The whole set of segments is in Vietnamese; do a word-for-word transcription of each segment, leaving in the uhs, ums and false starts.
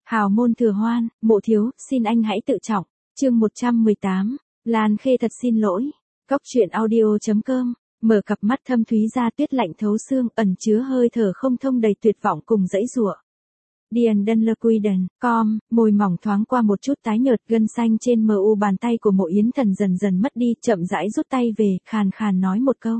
Hào môn thừa hoan, Mộ thiếu, xin anh hãy tự trọng. Chương một trăm mười tám, Lan Khê thật xin lỗi. Cóc truyện audio.com, mở cặp mắt thâm thúy ra tuyết lạnh thấu xương, ẩn chứa hơi thở không thông đầy tuyệt vọng cùng dãy giụa. Điền Đân Lơ Quy Đần, com, môi mỏng thoáng qua một chút tái nhợt, gân xanh trên mờ u bàn tay của Mộ Yến Thần dần dần mất đi, chậm rãi rút tay về, khàn khàn nói một câu.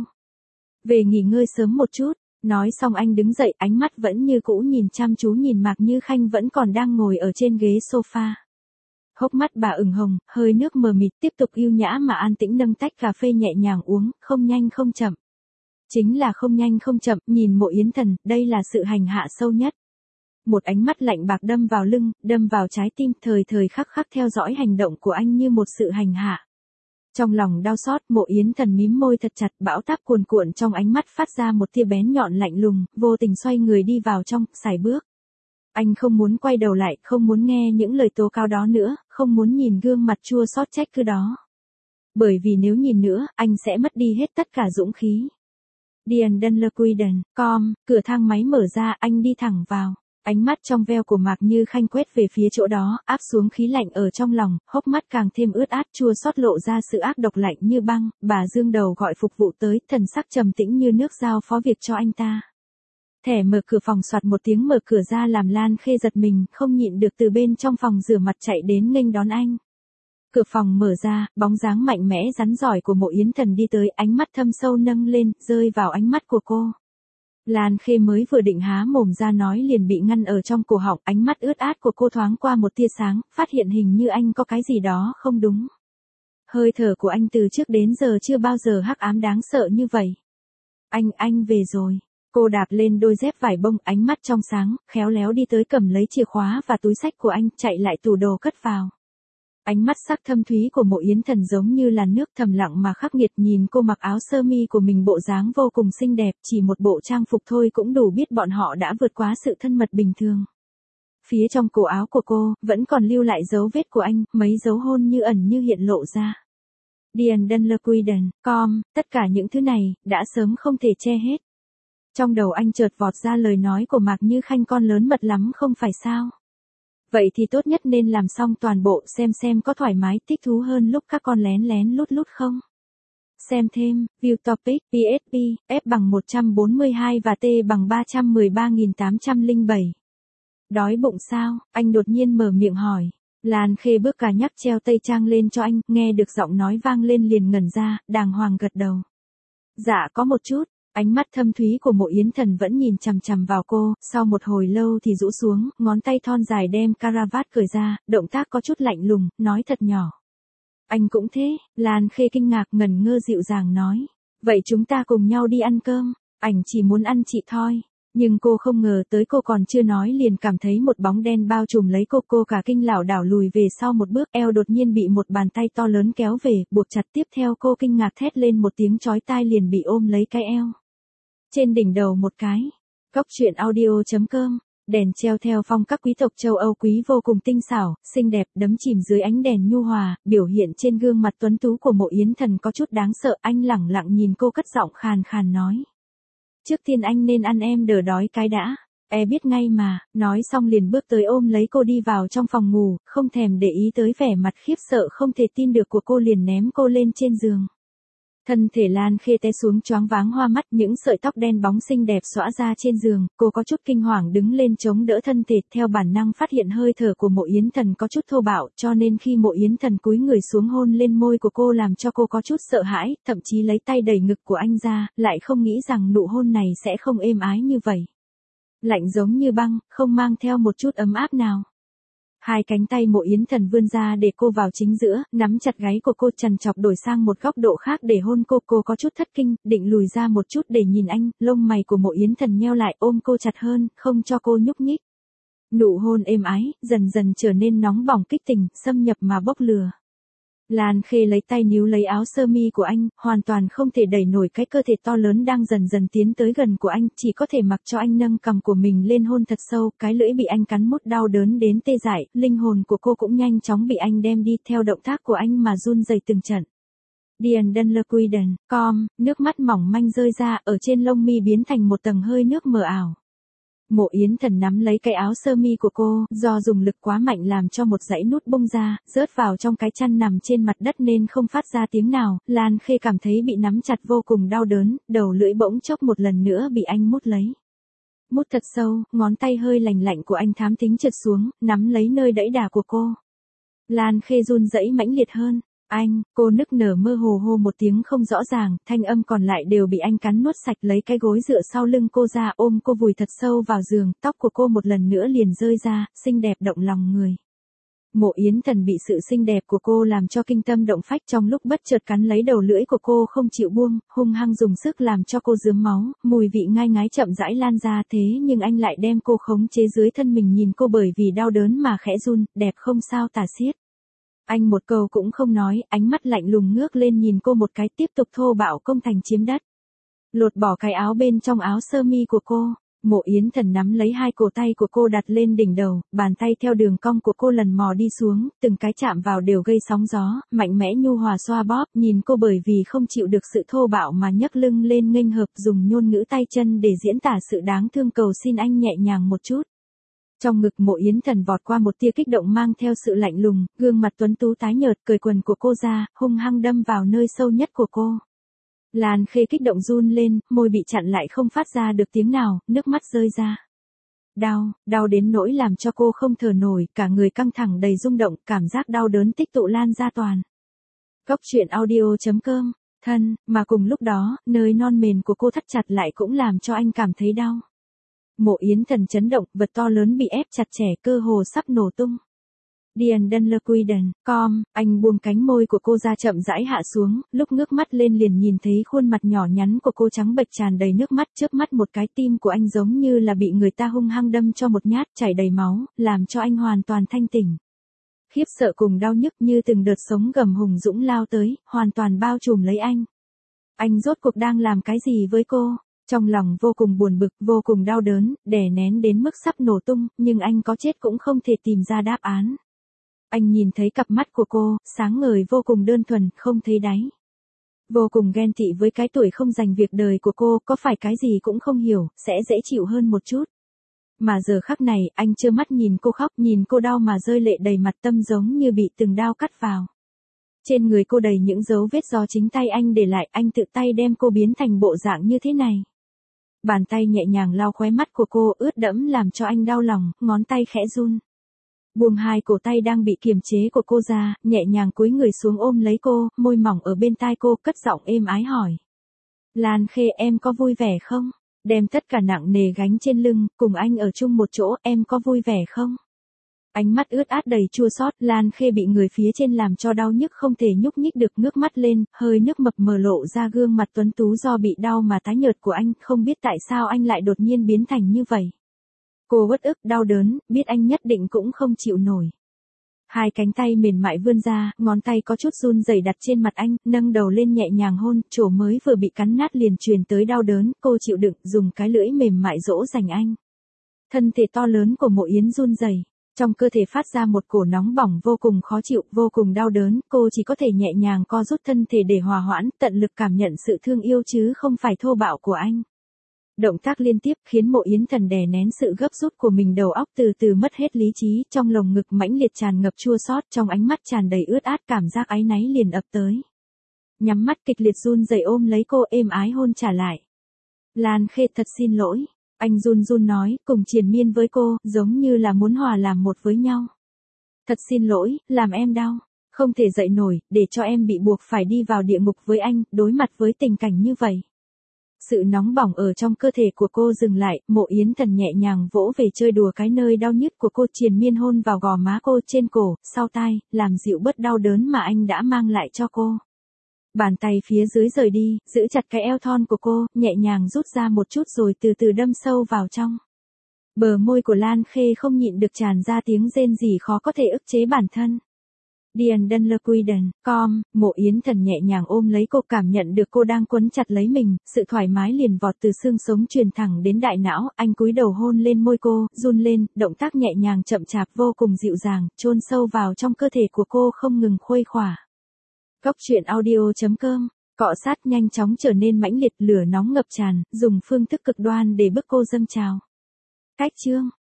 Về nghỉ ngơi sớm một chút. Nói xong anh đứng dậy, ánh mắt vẫn như cũ nhìn chăm chú nhìn Mạc Như Khanh vẫn còn đang ngồi ở trên ghế sofa. Hốc mắt bà ửng hồng, hơi nước mờ mịt, tiếp tục yêu nhã mà an tĩnh nâng tách cà phê nhẹ nhàng uống, không nhanh không chậm. Chính là không nhanh không chậm, nhìn Mộ Yến Thần, đây là sự hành hạ sâu nhất. Một ánh mắt lạnh bạc đâm vào lưng, đâm vào trái tim, thời thời khắc khắc theo dõi hành động của anh như một sự hành hạ. Trong lòng đau xót, Mộ Yến Thần mím môi thật chặt, bão táp cuồn cuộn trong ánh mắt phát ra một tia bén nhọn lạnh lùng, vô tình xoay người đi vào trong, sải bước. Anh không muốn quay đầu lại, không muốn nghe những lời tố cáo đó nữa, không muốn nhìn gương mặt chua xót trách cứ đó. Bởi vì nếu nhìn nữa, anh sẽ mất đi hết tất cả dũng khí. Điền Đân Lơ Quy Đần, com, cửa thang máy mở ra, anh đi thẳng vào. Ánh mắt trong veo của Mạc Như Khanh quét về phía chỗ đó, áp xuống khí lạnh ở trong lòng, hốc mắt càng thêm ướt át chua xót lộ ra sự ác độc lạnh như băng, bà dương đầu gọi phục vụ tới, thần sắc trầm tĩnh như nước giao phó việc cho anh ta. Thẻ mở cửa phòng soạt một tiếng mở cửa ra làm Lan Khê giật mình, không nhịn được từ bên trong phòng rửa mặt chạy đến nghênh đón anh. Cửa phòng mở ra, bóng dáng mạnh mẽ rắn giỏi của Mộ Yến Thần đi tới, ánh mắt thâm sâu nâng lên, rơi vào ánh mắt của cô. Lan Khê mới vừa định há mồm ra nói liền bị ngăn ở trong cổ họng, ánh mắt ướt át của cô thoáng qua một tia sáng, phát hiện hình như anh có cái gì đó không đúng. Hơi thở của anh từ trước đến giờ chưa bao giờ hắc ám đáng sợ như vậy. Anh, anh về rồi. Cô đạp lên đôi dép vải bông, ánh mắt trong sáng, khéo léo đi tới cầm lấy chìa khóa và túi xách của anh, chạy lại tủ đồ cất vào. Ánh mắt sắc thâm thúy của Mộ Yến Thần giống như là nước thầm lặng mà khắc nghiệt, nhìn cô mặc áo sơ mi của mình bộ dáng vô cùng xinh đẹp, chỉ một bộ trang phục thôi cũng đủ biết bọn họ đã vượt quá sự thân mật bình thường. Phía trong cổ áo của cô, vẫn còn lưu lại dấu vết của anh, mấy dấu hôn như ẩn như hiện lộ ra. Điền Đân Lơ Quy Đần, com, tất cả những thứ này, đã sớm không thể che hết. Trong đầu anh chợt vọt ra lời nói của Mạc Như Khanh, con lớn mật lắm không phải sao? Vậy thì tốt nhất nên làm xong toàn bộ, xem xem có thoải mái, thích thú hơn lúc các con lén lén lút lút không? Xem thêm, view topic, pê ét pê, F bằng một trăm bốn mươi hai và T bằng ba trăm mười ba nghìn tám trăm lẻ bảy. Đói bụng sao? Anh đột nhiên mở miệng hỏi. Lan Khê bước cả nhắc treo tây trang lên cho anh, nghe được giọng nói vang lên liền ngẩn ra, đàng hoàng gật đầu. Dạ có một chút. Ánh mắt thâm thúy của Mộ Yến Thần vẫn nhìn chằm chằm vào cô, sau một hồi lâu thì rũ xuống, ngón tay thon dài đem caravat cởi ra, động tác có chút lạnh lùng, nói thật nhỏ. Anh cũng thế, Lan Khê kinh ngạc ngẩn ngơ dịu dàng nói. Vậy chúng ta cùng nhau đi ăn cơm, ảnh chỉ muốn ăn chị thôi. Nhưng cô không ngờ tới cô còn chưa nói liền cảm thấy một bóng đen bao trùm lấy cô, cô cả kinh lảo đảo lùi về sau một bước, eo đột nhiên bị một bàn tay to lớn kéo về, buộc chặt, tiếp theo cô kinh ngạc thét lên một tiếng chói tai liền bị ôm lấy cái eo. Trên đỉnh đầu một cái. Cóc truyện audio.com, đèn treo theo phong cách quý tộc châu Âu quý vô cùng tinh xảo, xinh đẹp, đắm chìm dưới ánh đèn nhu hòa, biểu hiện trên gương mặt tuấn tú của Mộ Yến Thần có chút đáng sợ, anh lẳng lặng nhìn cô cất giọng khàn khàn nói. Trước tiên anh nên ăn, em đỡ đói cái đã. E biết ngay mà, nói xong liền bước tới ôm lấy cô đi vào trong phòng ngủ, không thèm để ý tới vẻ mặt khiếp sợ không thể tin được của cô liền ném cô lên trên giường. Thân thể Lan Khê té xuống choáng váng hoa mắt, những sợi tóc đen bóng xinh đẹp xõa ra trên giường, cô có chút kinh hoàng đứng lên chống đỡ thân thể, theo bản năng phát hiện hơi thở của Mộ Yến Thần có chút thô bạo, cho nên khi Mộ Yến Thần cúi người xuống hôn lên môi của cô làm cho cô có chút sợ hãi, thậm chí lấy tay đẩy ngực của anh ra, lại không nghĩ rằng nụ hôn này sẽ không êm ái như vậy. Lạnh giống như băng, không mang theo một chút ấm áp nào. Hai cánh tay Mộ Yến Thần vươn ra để cô vào chính giữa, nắm chặt gáy của cô, chằn chọc đổi sang một góc độ khác để hôn cô, cô có chút thất kinh, định lùi ra một chút để nhìn anh, lông mày của Mộ Yến Thần nheo lại, ôm cô chặt hơn, không cho cô nhúc nhích. Nụ hôn êm ái, dần dần trở nên nóng bỏng kích tình, xâm nhập mà bốc lửa. Lan Khê lấy tay níu lấy áo sơ mi của anh, hoàn toàn không thể đẩy nổi cái cơ thể to lớn đang dần dần tiến tới gần của anh, chỉ có thể mặc cho anh nâng cằm của mình lên hôn thật sâu, cái lưỡi bị anh cắn mút đau đớn đến tê dại, linh hồn của cô cũng nhanh chóng bị anh đem đi theo động tác của anh mà run rẩy từng trận. Điền Đân Lơ Quy Đần, com, nước mắt mỏng manh rơi ra, ở trên lông mi biến thành một tầng hơi nước mờ ảo. Mộ Yến Thần nắm lấy cái áo sơ mi của cô, do dùng lực quá mạnh làm cho một dãy nút bung ra, rớt vào trong cái chăn nằm trên mặt đất nên không phát ra tiếng nào. Lan Khê cảm thấy bị nắm chặt vô cùng đau đớn, đầu lưỡi bỗng chốc một lần nữa bị anh mút lấy. Mút thật sâu, ngón tay hơi lành lạnh của anh thám thính trượt xuống, nắm lấy nơi đẫy đà của cô. Lan Khê run rẩy mãnh liệt hơn. Anh, cô nức nở mơ hồ hô một tiếng không rõ ràng, thanh âm còn lại đều bị anh cắn nuốt sạch, lấy cái gối dựa sau lưng cô ra, ôm cô vùi thật sâu vào giường, tóc của cô một lần nữa liền rơi ra, xinh đẹp động lòng người. Mộ Yến Thần bị sự xinh đẹp của cô làm cho kinh tâm động phách, trong lúc bất chợt cắn lấy đầu lưỡi của cô không chịu buông, hung hăng dùng sức làm cho cô rướm máu, mùi vị ngai ngái chậm rãi lan ra, thế nhưng anh lại đem cô khống chế dưới thân mình, nhìn cô bởi vì đau đớn mà khẽ run, đẹp không sao tả xiết. Anh một câu cũng không nói, ánh mắt lạnh lùng ngước lên nhìn cô một cái, tiếp tục thô bạo công thành chiếm đất. Lột bỏ cái áo bên trong áo sơ mi của cô, Mộ Yến Thần nắm lấy hai cổ tay của cô đặt lên đỉnh đầu, bàn tay theo đường cong của cô lần mò đi xuống, từng cái chạm vào đều gây sóng gió, mạnh mẽ nhu hòa xoa bóp, nhìn cô bởi vì không chịu được sự thô bạo mà nhấc lưng lên nghênh hợp, dùng ngôn ngữ tay chân để diễn tả sự đáng thương, cầu xin anh nhẹ nhàng một chút. Trong ngực Mộ Yến Thần vọt qua một tia kích động mang theo sự lạnh lùng, gương mặt tuấn tú tái nhợt, cởi quần của cô ra, hung hăng đâm vào nơi sâu nhất của cô. Lan Khê kích động run lên, môi bị chặn lại không phát ra được tiếng nào, nước mắt rơi ra. Đau, đau đến nỗi làm cho cô không thở nổi, cả người căng thẳng đầy rung động, cảm giác đau đớn tích tụ lan ra toàn. Góc truyện audio chấm com, thân, mà cùng lúc đó, nơi non mềm của cô thắt chặt lại cũng làm cho anh cảm thấy đau. Mộ Yến Thần chấn động, vật to lớn bị ép chặt chẽ, cơ hồ sắp nổ tung. Điền Đân Lơ Quy Đần, com, anh buông cánh môi của cô ra chậm rãi hạ xuống, lúc ngước mắt lên liền nhìn thấy khuôn mặt nhỏ nhắn của cô trắng bệch tràn đầy nước mắt, trước mắt một cái tim của anh giống như là bị người ta hung hăng đâm cho một nhát, chảy đầy máu, làm cho anh hoàn toàn thanh tỉnh. Khiếp sợ cùng đau nhức như từng đợt sống gầm hùng dũng lao tới, hoàn toàn bao trùm lấy anh. Anh rốt cuộc đang làm cái gì với cô? Trong lòng vô cùng buồn bực, vô cùng đau đớn, đè nén đến mức sắp nổ tung, nhưng anh có chết cũng không thể tìm ra đáp án. Anh nhìn thấy cặp mắt của cô, sáng ngời vô cùng đơn thuần, không thấy đáy. Vô cùng ghen tị với cái tuổi không dành việc đời của cô, có phải cái gì cũng không hiểu, sẽ dễ chịu hơn một chút. Mà giờ khắc này, anh trơ mắt nhìn cô khóc, nhìn cô đau mà rơi lệ đầy mặt, tâm giống như bị từng đao cắt vào. Trên người cô đầy những dấu vết do chính tay anh để lại, anh tự tay đem cô biến thành bộ dạng như thế này. Bàn tay nhẹ nhàng lau khóe mắt của cô, ướt đẫm làm cho anh đau lòng, ngón tay khẽ run. Buông hai cổ tay đang bị kiềm chế của cô ra, nhẹ nhàng cúi người xuống ôm lấy cô, môi mỏng ở bên tai cô, cất giọng êm ái hỏi. Lan Khê, em có vui vẻ không? Đem tất cả nặng nề gánh trên lưng, cùng anh ở chung một chỗ, em có vui vẻ không? Ánh mắt ướt át đầy chua xót, Lan Khê bị người phía trên làm cho đau nhức không thể nhúc nhích được, ngước mắt lên, hơi nước mập mờ lộ ra gương mặt tuấn tú do bị đau mà tái nhợt của anh, không biết tại sao anh lại đột nhiên biến thành như vậy. Cô uất ức, đau đớn, biết anh nhất định cũng không chịu nổi. Hai cánh tay mềm mại vươn ra, ngón tay có chút run rẩy đặt trên mặt anh, nâng đầu lên nhẹ nhàng hôn, chỗ mới vừa bị cắn nát liền truyền tới đau đớn, cô chịu đựng, dùng cái lưỡi mềm mại dỗ dành anh. Thân thể to lớn của Mộ Yến run rẩy. Trong cơ thể phát ra một cổ nóng bỏng vô cùng khó chịu, vô cùng đau đớn, cô chỉ có thể nhẹ nhàng co rút thân thể để hòa hoãn, tận lực cảm nhận sự thương yêu chứ không phải thô bạo của anh. Động tác liên tiếp khiến Mộ Yến Thần đè nén sự gấp rút của mình, đầu óc từ từ mất hết lý trí, trong lồng ngực mãnh liệt tràn ngập chua xót, trong ánh mắt tràn đầy ướt át, cảm giác áy náy liền ập tới. Nhắm mắt kịch liệt run rẩy ôm lấy cô, êm ái hôn trả lại. Lan Khê, thật xin lỗi. Anh run run nói, cùng triền miên với cô, giống như là muốn hòa làm một với nhau. Thật xin lỗi, làm em đau. Không thể dậy nổi, để cho em bị buộc phải đi vào địa ngục với anh, đối mặt với tình cảnh như vậy. Sự nóng bỏng ở trong cơ thể của cô dừng lại, Mộ Yến Thần nhẹ nhàng vỗ về chơi đùa cái nơi đau nhức của cô, triền miên hôn vào gò má cô, trên cổ, sau tai, làm dịu bớt đau đớn mà anh đã mang lại cho cô. Bàn tay phía dưới rời đi, giữ chặt cái eo thon của cô, nhẹ nhàng rút ra một chút rồi từ từ đâm sâu vào trong. Bờ môi của Lan Khê không nhịn được tràn ra tiếng rên rỉ khó có thể ức chế bản thân. Điền Đân Lơ Quy Đần, com, Mộ Yến Thần nhẹ nhàng ôm lấy cô, cảm nhận được cô đang quấn chặt lấy mình, sự thoải mái liền vọt từ xương sống truyền thẳng đến đại não, anh cúi đầu hôn lên môi cô, run lên, động tác nhẹ nhàng chậm chạp vô cùng dịu dàng, chôn sâu vào trong cơ thể của cô không ngừng khuây khỏa. Góc truyện audio chấm com, cọ sát nhanh chóng trở nên mãnh liệt, lửa nóng ngập tràn, dùng phương thức cực đoan để bức cô dâng trào. Cách chương